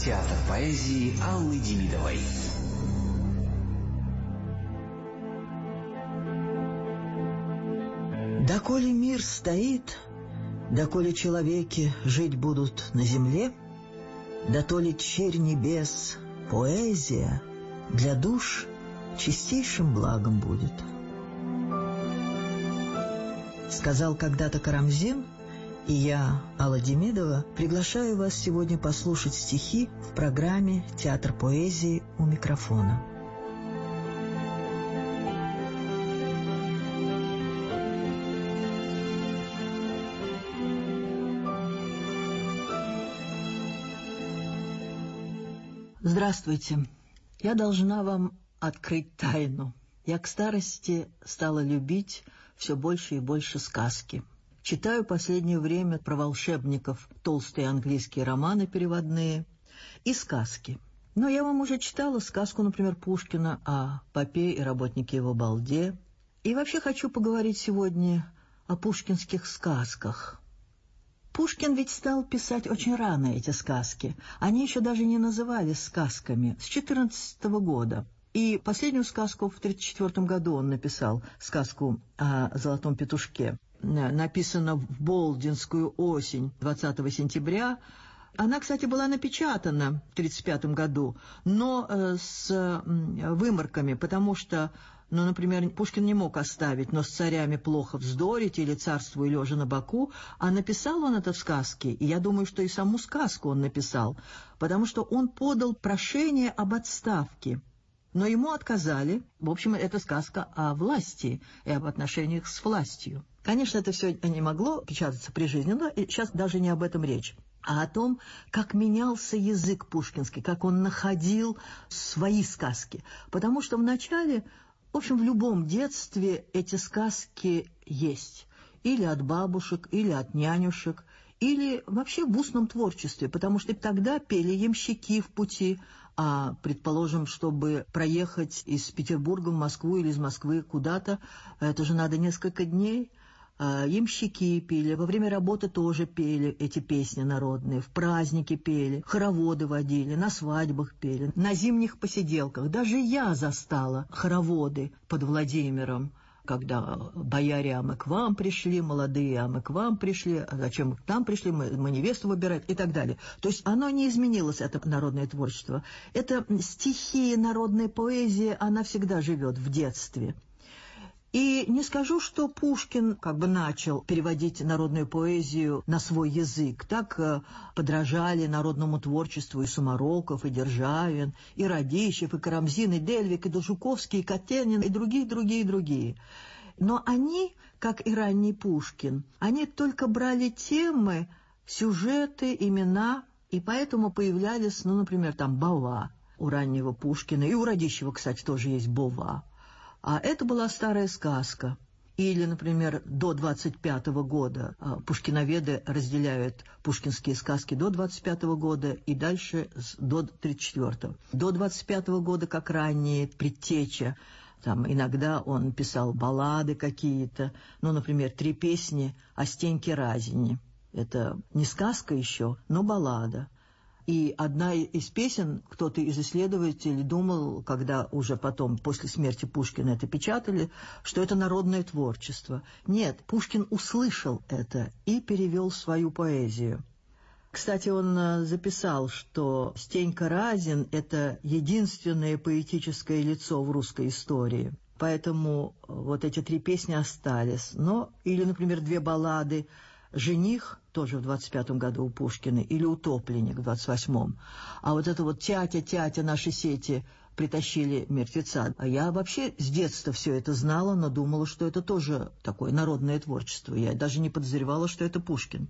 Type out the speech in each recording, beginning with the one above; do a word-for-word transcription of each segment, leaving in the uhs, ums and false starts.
Театр поэзии Аллы Демидовой. Доколе мир стоит, доколе человеки жить будут на земле, дотоле черь небес, поэзия для душ чистейшим благом будет. Сказал когда-то Карамзин, и я, Алла Демидова, приглашаю вас сегодня послушать стихи в программе «Театр поэзии» у микрофона. Здравствуйте. Я должна вам открыть тайну. Я к старости стала любить все больше и больше сказки. Читаю последнее время про волшебников толстые английские романы переводные и сказки. Но я вам уже читала сказку, например, Пушкина о попе и работнике его балде. И вообще хочу поговорить сегодня о пушкинских сказках. Пушкин ведь стал писать очень рано эти сказки. Они еще даже не назывались сказками, с четырнадцатого года. И последнюю сказку в тридцать четвёртом году он написал, сказку о золотом петушке. Написана в Болдинскую осень двадцатого сентября. Она, кстати, была напечатана в тридцать пятом году, но э, с выморками, потому что, ну, например, Пушкин не мог оставить «но с царями плохо вздорить» или «царствуй лежа на боку», а написал он это в сказке, и я думаю, что и саму сказку он написал, потому что он подал прошение об отставке. Но ему отказали. В общем, это сказка о власти и об отношениях с властью. Конечно, это все не могло печататься при жизни, но сейчас даже не об этом речь, а о том, как менялся язык пушкинский, как он находил свои сказки. Потому что вначале, в общем, в любом детстве эти сказки есть. Или от бабушек, или от нянюшек, или вообще в устном творчестве, потому что тогда пели ямщики в пути, а, предположим, чтобы проехать из Петербурга в Москву или из Москвы куда-то, это же надо несколько дней. А, ямщики пели, во время работы тоже пели эти песни народные, в праздники пели, хороводы водили, на свадьбах пели, на зимних посиделках. Даже я застала хороводы под Владимиром, когда бояре, а мы к вам пришли, молодые, а мы к вам пришли, а зачем мы к нам пришли, мы, мы невесту выбирать и так далее. То есть оно не изменилось, это народное творчество. Это стихи, народная поэзия, она всегда живет в детстве. И не скажу, что Пушкин как бы начал переводить народную поэзию на свой язык. Так э, подражали народному творчеству и Сумароков, и Державин, и Радищев, и Карамзин, и Дельвик, и Дожуковский, и Катенин, и другие, другие, другие. Но они, как и ранний Пушкин, они только брали темы, сюжеты, имена, и поэтому появлялись, ну, например, там Бова у раннего Пушкина, и у Радищева, кстати, тоже есть Бова. А это была старая сказка. Или, например, до двадцать пятого года пушкиноведы разделяют пушкинские сказки до двадцать пятого года и дальше до тридцать четвёртого. До двадцать пятого года, как ранние, предтеча, там иногда он писал баллады какие-то, ну, например, три песни о Стеньке Разине. Это не сказка еще, но баллада. И одна из песен, кто-то из исследователей думал, когда уже потом, после смерти Пушкина, это печатали, что это народное творчество. Нет, Пушкин услышал это и перевел свою поэзию. Кстати, он записал, что Стенька Разин – это единственное поэтическое лицо в русской истории. Поэтому вот эти три песни остались. Но, или, например, две баллады «Жених» тоже в двадцать пятом году у Пушкина, или «Утопленник» в двадцать восьмом. А вот это вот «Тятя, тятя, наши сети притащили мертвеца». А я вообще с детства все это знала, но думала, что это тоже такое народное творчество. Я даже не подозревала, что это Пушкин.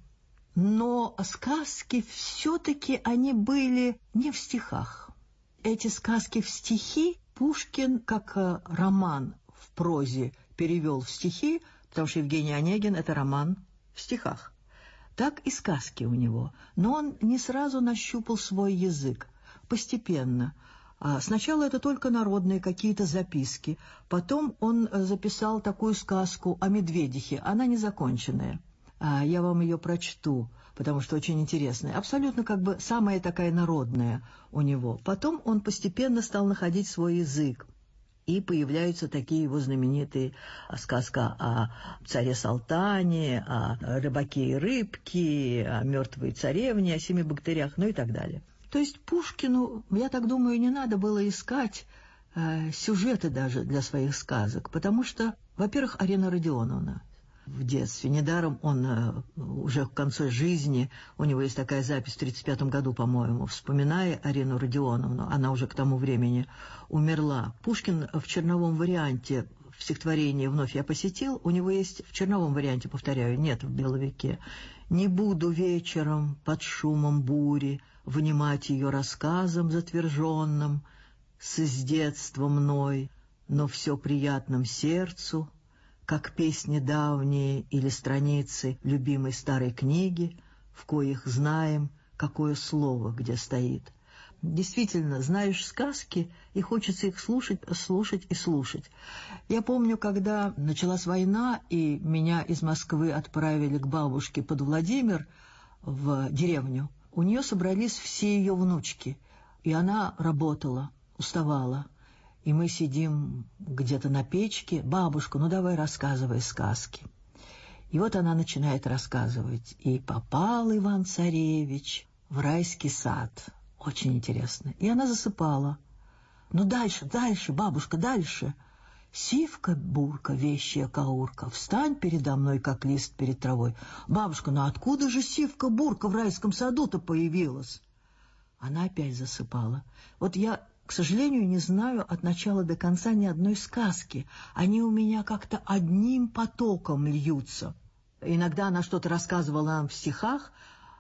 Но сказки все-таки они были не в стихах. Эти сказки в стихи Пушкин, как роман в прозе, перевел в стихи, потому что Евгений Онегин – это роман в стихах. Так и сказки у него. Но он не сразу нащупал свой язык. Постепенно. Сначала это только народные какие-то записки. Потом он записал такую сказку о медведихе. Она незаконченная. Я вам ее прочту, потому что очень интересная. Абсолютно как бы самая такая народная у него. Потом он постепенно стал находить свой язык. И появляются такие его знаменитые сказка о царе Салтане, о рыбаке и рыбке, о мертвой царевне, о семи богатырях, ну и так далее. То есть Пушкину, я так думаю, не надо было искать э, сюжеты даже для своих сказок, потому что, во-первых, Арина Родионовна в детстве, недаром он э, уже к концу жизни, у него есть такая запись в тридцать пятом году, по-моему, вспоминая Арину Родионовну, она уже к тому времени умерла. Пушкин в черновом варианте в стихотворении «Вновь я посетил», у него есть в черновом варианте, повторяю, нет в беловике: «Не буду вечером под шумом бури внимать ее рассказом затверженным с из детства мной, но все приятным сердцу, как песни давние или страницы любимой старой книги, в коих знаем, какое слово где стоит». Действительно, знаешь сказки, и хочется их слушать, слушать и слушать. Я помню, когда началась война, и меня из Москвы отправили к бабушке под Владимир в деревню, у нее собрались все ее внучки, и она работала, уставала. И мы сидим где-то на печке. «Бабушка, ну давай рассказывай сказки». И вот она начинает рассказывать. «И попал Иван-царевич в райский сад». Очень интересно. И она засыпала. «Ну дальше, дальше, бабушка, дальше». «Сивка-бурка, вещая каурка, встань передо мной, как лист перед травой». «Бабушка, ну откуда же сивка-бурка в райском саду-то появилась?» Она опять засыпала. Вот я, к сожалению, не знаю от начала до конца ни одной сказки. Они у меня как-то одним потоком льются. Иногда она что-то рассказывала нам в стихах,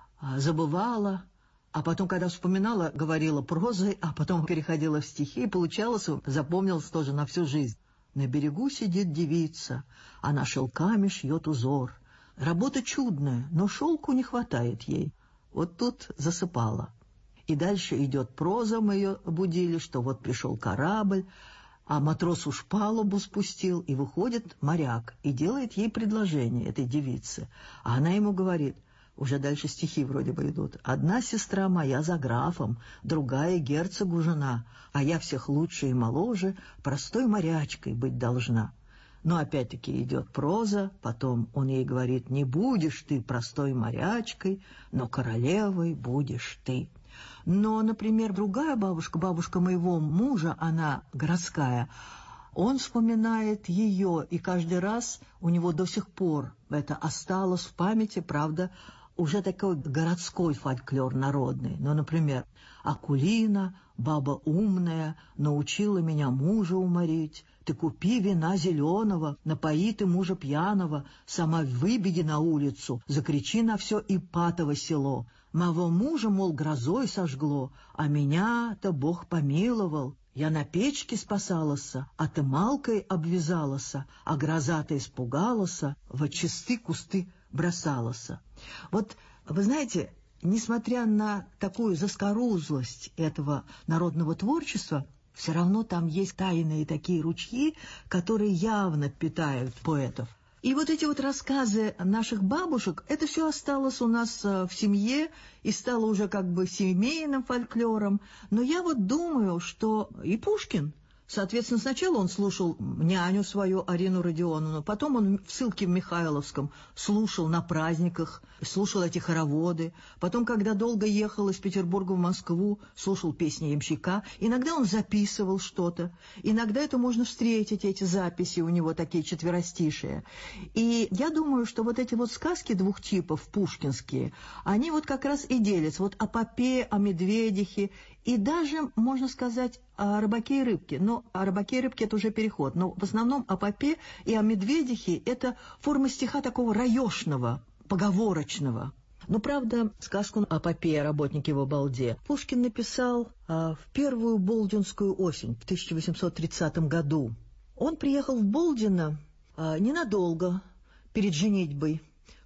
забывала, а потом, когда вспоминала, говорила прозой, а потом переходила в стихи, и получалось, запомнилось тоже на всю жизнь. «На берегу сидит девица, она шелками шьет узор. Работа чудная, но шелку не хватает ей». Вот тут засыпала. И дальше идет проза, мы ее будили, что вот пришел корабль, а матрос уж палубу спустил, и выходит моряк и делает ей предложение, этой девице. А она ему говорит, уже дальше стихи вроде бы идут: «Одна сестра моя за графом, другая герцогу жена, а я всех лучше и моложе, простой морячкой быть должна». Но опять-таки идет проза, потом он ей говорит: «Не будешь ты простой морячкой, но королевой будешь ты». Но, например, другая бабушка, бабушка моего мужа, она городская, он вспоминает ее, и каждый раз у него до сих пор это осталось в памяти, правда, уже такой городской фольклор народный. Ну, например, «Акулина, баба умная, научила меня мужа уморить. Ты купи вина зеленого, напои ты мужа пьяного, сама выбеги на улицу, закричи на все Ипатово село. Моего мужа, мол, грозой сожгло, а меня-то Бог помиловал. Я на печке спасалась, а ты малкой обвязалась, а гроза-то испугалась, во чисты кусты бросалась». Вот, вы знаете, несмотря на такую заскорузлость этого народного творчества, все равно там есть тайные такие ручьи, которые явно питают поэтов. И вот эти вот рассказы наших бабушек, это все осталось у нас в семье и стало уже как бы семейным фольклором. Но я вот думаю, что и Пушкин, соответственно, сначала он слушал няню свою, Арину Родионовну, потом он в ссылке в Михайловском слушал на праздниках, слушал эти хороводы, потом, когда долго ехал из Петербурга в Москву, слушал песни ямщика, иногда он записывал что-то, иногда это можно встретить, эти записи у него такие четверостишие. И я думаю, что вот эти вот сказки двух типов, пушкинские, они вот как раз и делятся, вот о попе, о медведихе, и даже, можно сказать, о рыбаке и рыбке. Но о рыбаке и рыбке это уже переход. Но в основном о попе и о медведихе это форма стиха такого раешного, поговорочного. Но, правда, сказку о попе и работнике в обалде Пушкин написал а, в первую болдинскую осень, в тысяча восемьсот тридцатом году. Он приехал в Болдино а, ненадолго, перед женитьбой,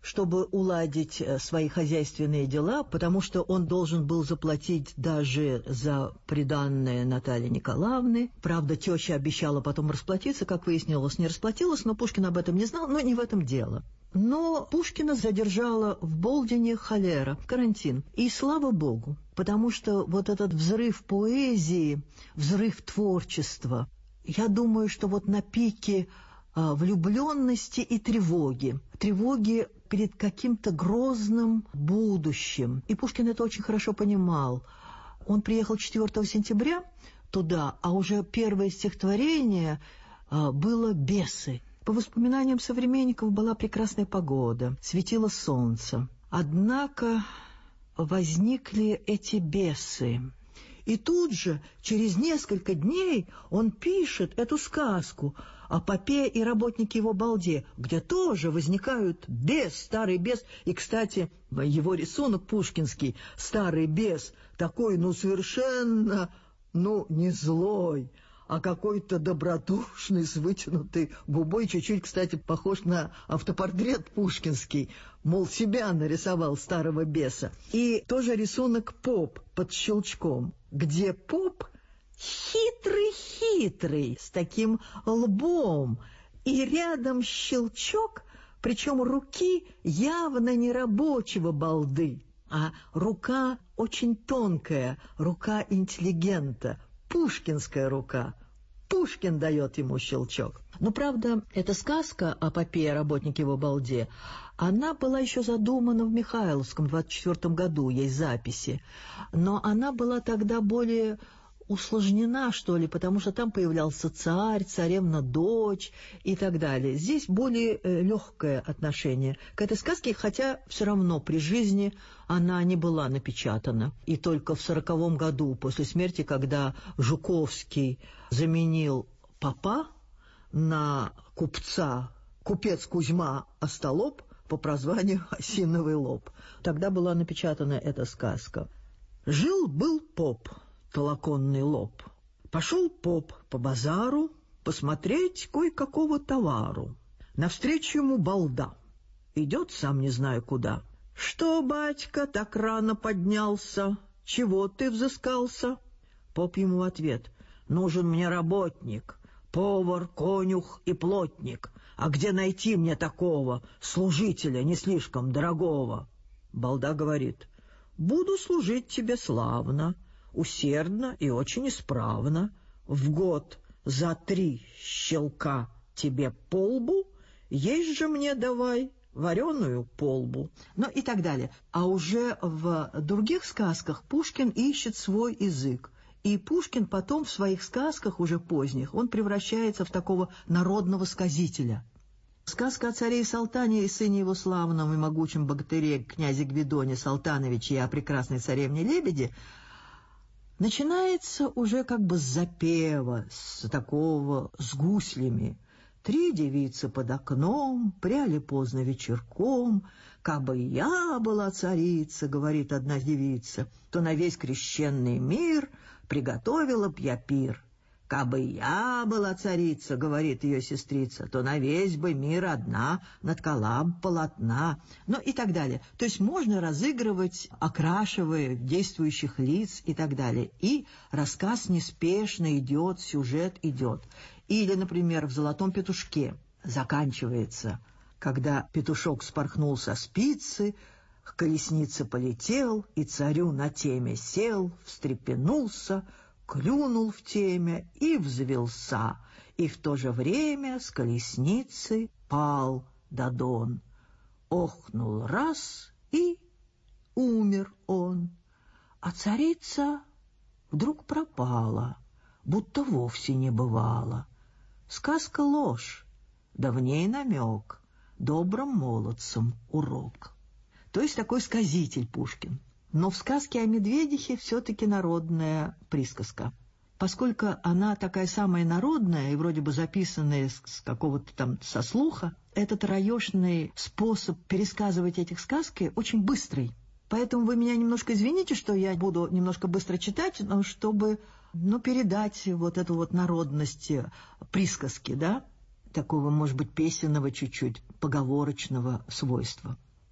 чтобы уладить свои хозяйственные дела, потому что он должен был заплатить даже за приданное Натальи Николаевны. Правда, теща обещала потом расплатиться, как выяснилось, не расплатилась, но Пушкин об этом не знал, но не в этом дело. Но Пушкина задержала в Болдине холера, карантин. И слава богу, потому что вот этот взрыв поэзии, взрыв творчества, я думаю, что вот на пике а, влюбленности и тревоги, тревоги перед каким-то грозным будущим. И Пушкин это очень хорошо понимал. Он приехал четвёртого сентября туда, а уже первое стихотворение а, было «Бесы». По воспоминаниям современников была прекрасная погода, светило солнце. Однако возникли эти бесы. И тут же, через несколько дней, он пишет эту сказку о попе и работнике его балде, где тоже возникают бес, старый бес. И, кстати, его рисунок пушкинский, старый бес, такой, ну, совершенно, ну, не злой, а какой-то добродушный, с вытянутой губой, чуть-чуть, кстати, похож на автопортрет пушкинский, мол, себя нарисовал старого беса. И тоже рисунок поп под щелчком, где поп хитрый-хитрый, с таким лбом, и рядом щелчок, причем руки явно не рабочего балды, а рука очень тонкая, рука интеллигента, пушкинская рука. Пушкин дает ему щелчок. Но, правда, эта сказка о попе и работнике его балде, она была еще задумана в Михайловском в двадцать четвёртом году, есть записи. Но она была тогда более усложнена, что ли, потому что там появлялся царь, царевна дочь и так далее. Здесь более э, легкое отношение к этой сказке, хотя все равно при жизни она не была напечатана. И только в сороковом году, после смерти, когда Жуковский заменил попа на купца, купец Кузьма Остолоп по прозванию Осиновый лоб, тогда была напечатана эта сказка. Жил-был поп, толоконный лоб. Пошел поп по базару посмотреть кое-какого товару. Навстречу ему балда. Идет сам не знаю куда. «Что, батька, так рано поднялся? Чего ты взыскался?» Поп ему в ответ: «Нужен мне работник, повар, конюх и плотник. А где найти мне такого служителя не слишком дорогого?» Балда говорит: «Буду служить тебе славно, усердно и очень исправно. В год за три щелка тебе полбу, есть же мне давай вареную полбу». Ну и так далее. А уже в других сказках Пушкин ищет свой язык. И Пушкин потом в своих сказках, уже поздних, он превращается в такого народного сказителя. Сказка о царе и Салтане и сыне его славном и могучем богатыре князе Гвидоне Салтановиче и о прекрасной царевне Лебеди начинается уже как бы с запева, с такого, с гуслями. Три девицы под окном, пряли поздно вечерком. «Кабы я была царица, — говорит одна девица, — то на весь крещенный мир приготовила б я пир. Кабы я была царица, — говорит ее сестрица, — то на весь бы мир одна наткала б полотна». Ну и так далее. То есть можно разыгрывать, окрашивая действующих лиц и так далее. И рассказ неспешно идет, сюжет идет. Или, например, в «Золотом петушке» заканчивается, когда петушок спорхнул со спицы, к колеснице полетел, и царю на теме сел, встрепенулся, клюнул в теме и взвелся, и в то же время с колесницы пал Дадон. Охнул раз, и умер он, а царица вдруг пропала, будто вовсе не бывало. Сказка ложь, да в ней намек, добрым молодцам урок. То есть такой сказитель Пушкин. Но в сказке о медведихе все-таки народная присказка. Поскольку она такая самая народная и вроде бы записанная с, с какого-то там со слуха, этот раешный способ пересказывать этих сказки очень быстрый. Поэтому вы меня немножко извините, что я буду немножко быстро читать, но чтобы ну, передать вот эту вот народность присказки, да, такого, может быть, песенного чуть-чуть, поговорочного свойства.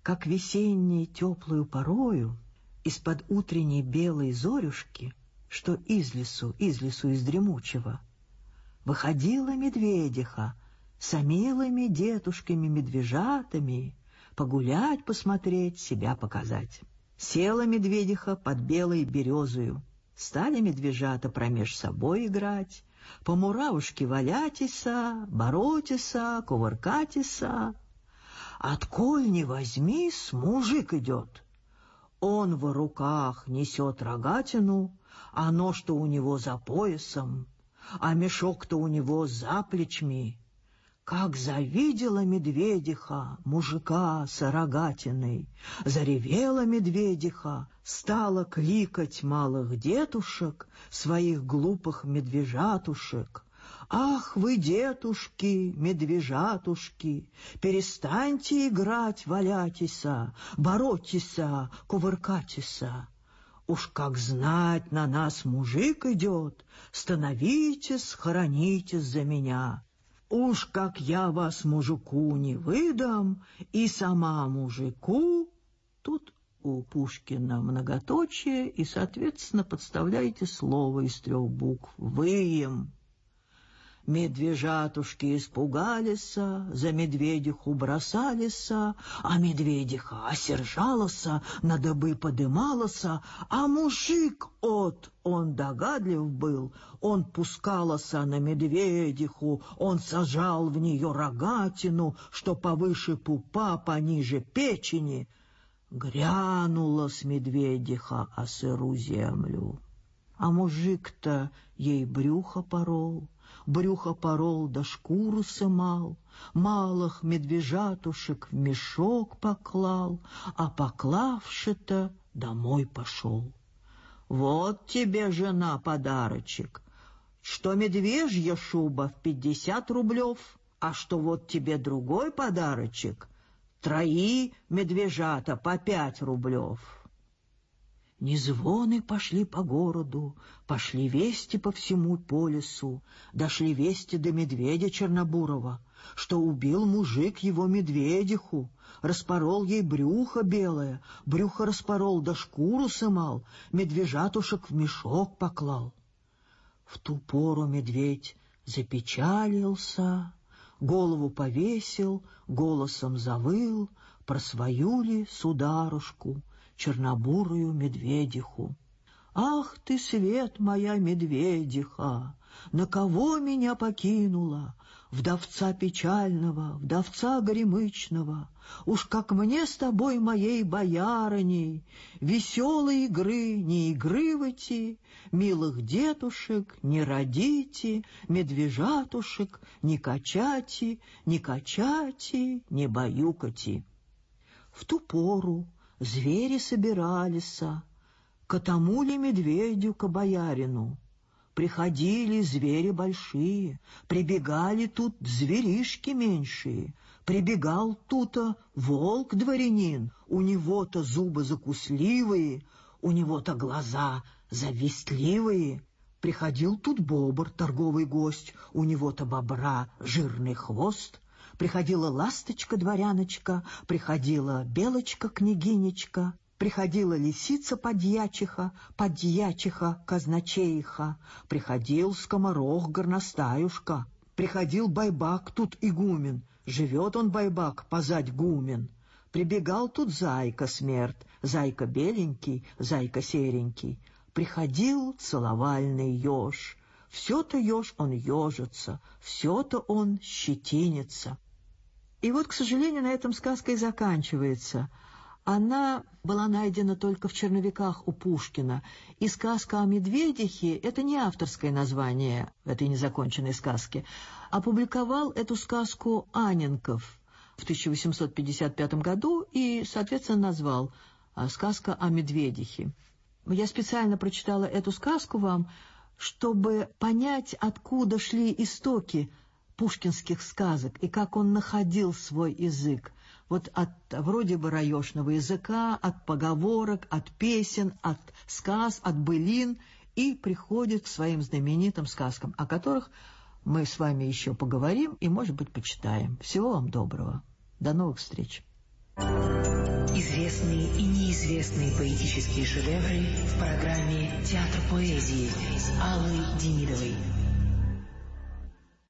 как весенней теплую порою из-под утренней белой зорюшки, что из лесу, из лесу из дремучего, выходила медведиха с милыми детушками-медвежатами погулять, посмотреть, себя показать. Села медведиха под белой березою, стали медвежата промеж собой играть, по муравушке валятися, боротися, кувыркатися. Отколь не возьмись, мужик идет. Он в руках несет рогатину, а нож-то у него за поясом, а мешок-то у него за плечми. Как завидела медведиха мужика с рогатиной, заревела медведиха, стала кликать малых детушек, своих глупых медвежатушек. «Ах вы, детушки, медвежатушки, перестаньте играть, валятися, боротися, кувыркатися! Уж как знать, на нас мужик идет, становитесь, хоронитесь за меня! Уж как я вас мужику не выдам, и сама мужику...» Тут у Пушкина многоточие, и, соответственно, подставляете слово из трех букв «выем». Медвежатушки испугались, за медведиху бросались, а медведиха осержалась, на дыбы подымалась, а мужик от, он догадлив был, он пускался на медведиху, он сажал в нее рогатину, что повыше пупа, пониже печени. Грянула с медведиха о сыру землю, а мужик-то ей брюхо порол, брюхо порол да шкуру сымал, малых медвежатушек в мешок поклал, а поклавши-то домой пошел. Вот тебе, жена, подарочек, что медвежья шуба в пятьдесят рублев, а что вот тебе другой подарочек, трои медвежата по пять рублев. Незвоны пошли по городу, пошли вести по всему по лесу, дошли вести до медведя Чернобурова, что убил мужик его медведиху, распорол ей брюхо белое, брюхо распорол да шкуру сымал, медвежатушек в мешок поклал. В ту пору медведь запечалился, голову повесил, голосом завыл про свою ли сударушку, чернобурую медведиху. «Ах ты, свет моя медведиха, на кого меня покинула, вдовца печального, вдовца горемычного, уж как мне с тобой, моей боярыней, веселой игры не игрывайте, милых детушек не родите, медвежатушек не качати, не качати, не баюкати». В ту пору звери собирались, к тому ли медведю, к боярину. Приходили звери большие, прибегали тут зверишки меньшие. Прибегал тут-то волк-дворянин, у него-то зубы закусливые, у него-то глаза завистливые. Приходил тут бобр, торговый гость, у него-то бобра жирный хвост. Приходила ласточка-дворяночка, приходила белочка-княгинечка, приходила лисица-подьячиха, подьячиха казначеиха, приходил скоморох-горностаюшка, приходил байбак тут игумен, живет он байбак позать гумен. Прибегал тут зайка-смерть, зайка беленький, зайка серенький. Приходил целовальный еж. Все-то еж он ежится, все-то он щетинится. И вот, к сожалению, на этом сказка и заканчивается. Она была найдена только в черновиках у Пушкина. И сказка о медведихе — это не авторское название этой незаконченной сказки. Опубликовал эту сказку Анненков в тысяча восемьсот пятьдесят пятом году и, соответственно, назвал «Сказка о медведихе». Я специально прочитала эту сказку вам, чтобы понять, откуда шли истоки пушкинских сказок и как он находил свой язык. Вот от вроде бы раешного языка, от поговорок, от песен, от сказ, от былин, и приходит к своим знаменитым сказкам, о которых мы с вами еще поговорим и, может быть, почитаем. Всего вам доброго. До новых встреч. Известные и неизвестные поэтические шедевры в программе «Театр поэзии» Аллы Демидовой.